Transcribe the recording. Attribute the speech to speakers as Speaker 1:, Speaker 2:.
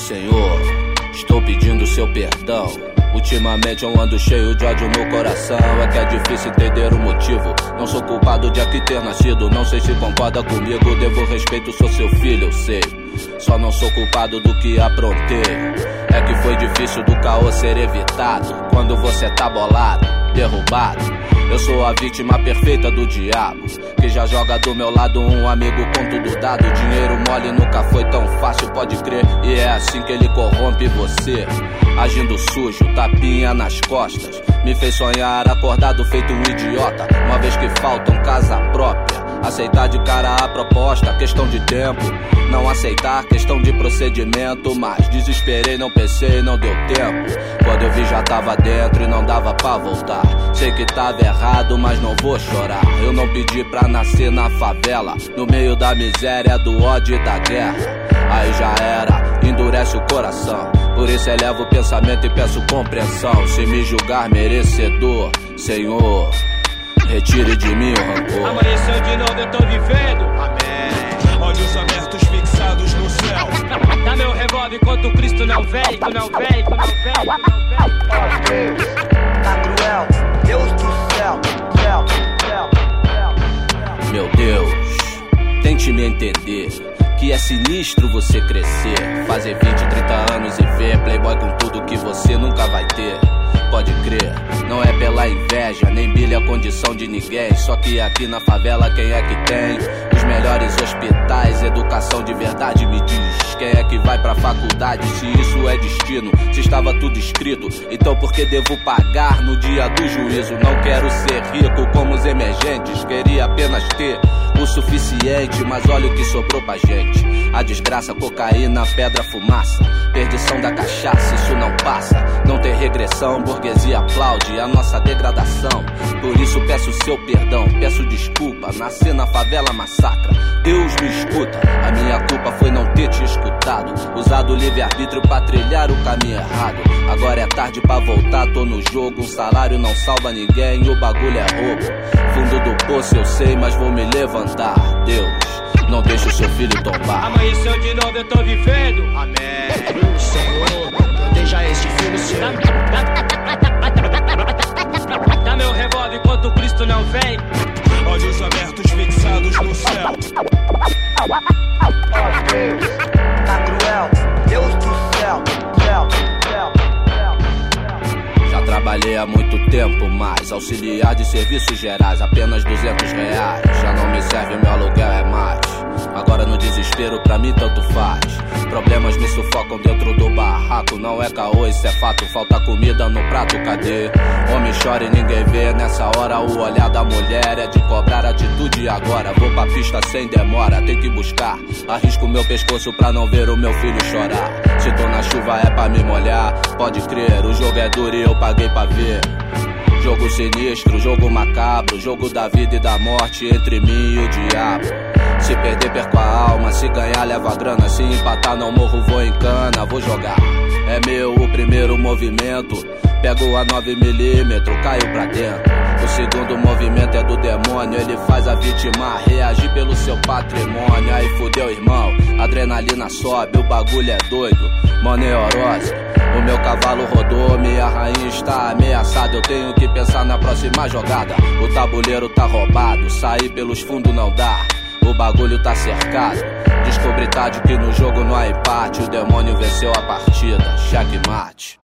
Speaker 1: Senhor, estou pedindo seu perdão. Ultimamente eu ando cheio de ódio no coração. É que é difícil entender o motivo. Não sou culpado de aqui ter nascido. Não sei se concorda comigo. Devo respeito, sou seu filho, eu sei. Só não sou culpado do que aprontei. É que foi difícil do caô ser evitado. Quando você tá bolado, derrubado. Eu sou a vítima perfeita do diabo, que já joga do meu lado um amigo com tudo dado. Dinheiro mole nunca foi tão fácil, pode crer. E é assim que ele corrompe você. Agindo sujo, tapinha nas costas. Me fez sonhar acordado feito um idiota. Uma vez que faltam casa própria. Aceitar de cara a proposta, questão de tempo. Não aceitar, questão de procedimento. Mas desesperei, não pensei, não deu tempo. Quando eu vi já tava dentro e não dava pra voltar. Sei que tava errado, mas não vou chorar. Eu não pedi pra nascer na favela, no meio da miséria, do ódio e da guerra. Aí já era, endurece o coração. Por isso elevo o pensamento e peço compreensão. Se me julgar merecedor, Senhor, retire de mim o rancor.
Speaker 2: Amanheceu de novo, eu tô vivendo. Amém.
Speaker 3: Olhos abertos fixados no céu.
Speaker 2: Dá meu revólver enquanto Cristo não vem. Tu não vem, tu não vem, tu não vem.
Speaker 4: Tá cruel, Deus do céu, céu, céu, céu.
Speaker 1: Meu Deus, tente me entender. Que é sinistro você crescer, fazer 20, 30 anos e ver playboy com tudo que você nunca vai ter. Pode crer, não é pela inveja, nem bilha a condição de ninguém. Só que aqui na favela quem é que tem os melhores hospitais, educação de verdade? Me diz, quem é que vai pra faculdade se isso é destino? Se estava tudo escrito, então por que devo pagar no dia do juízo? Não quero ser rico como os emergentes, queria apenas ter o suficiente, mas olha o que sobrou pra gente. A desgraça, cocaína, pedra, fumaça, perdição da cachaça, isso não passa. Não tem regressão, burguesia aplaude a nossa degradação. Por isso peço seu perdão, peço desculpa. Nascer na favela massacra, Deus me escuta. A minha culpa foi não ter te escutado, usado o livre-arbítrio pra trilhar o caminho errado. Agora é tarde pra voltar, tô no jogo. Um salário não salva ninguém, o bagulho é roubo. Fundo do poço eu sei, mas vou me levantar. Deus, não deixe o seu filho tombar.
Speaker 2: Amanheceu de novo, eu tô vivendo.
Speaker 4: Amém. Senhor, proteja este filho seu.
Speaker 2: Dá meu revólver enquanto Cristo não vem.
Speaker 3: Olhos abertos fixados no céu.
Speaker 4: Tá cruel, Deus do céu, céu, céu, céu.
Speaker 1: Já trabalhei há muito tempo, mas auxiliar de serviços gerais, apenas R$200. Já não me serve, meu aluguel é mais. Agora no desespero pra mim tanto faz. Problemas me sufocam dentro do barraco. Não é caô, isso é fato, falta comida no prato, cadê? Homem chora e ninguém vê. Nessa hora o olhar da mulher é de cobrar atitude agora. Vou pra pista sem demora, tem que buscar. Arrisco meu pescoço pra não ver o meu filho chorar. Se tô na chuva é pra me molhar. Pode crer, o jogo é duro e eu paguei pra ver. Jogo sinistro, jogo macabro, jogo da vida e da morte entre mim e o diabo. Se perder, perco a alma, se ganhar, levo a grana. Se empatar, não morro, vou em cana, vou jogar. É meu o primeiro movimento, pego a 9mm, caio pra dentro. O segundo movimento é do demônio, ele faz a vítima reagir pelo seu patrimônio. Aí fudeu, irmão, adrenalina sobe, o bagulho é doido, maneirose. O meu cavalo rodou, minha rainha está ameaçada. Eu tenho que pensar na próxima jogada. O tabuleiro tá roubado, sair pelos fundos não dá. O bagulho tá cercado. Descobri tarde que no jogo não há empate. O demônio venceu a partida, checkmate.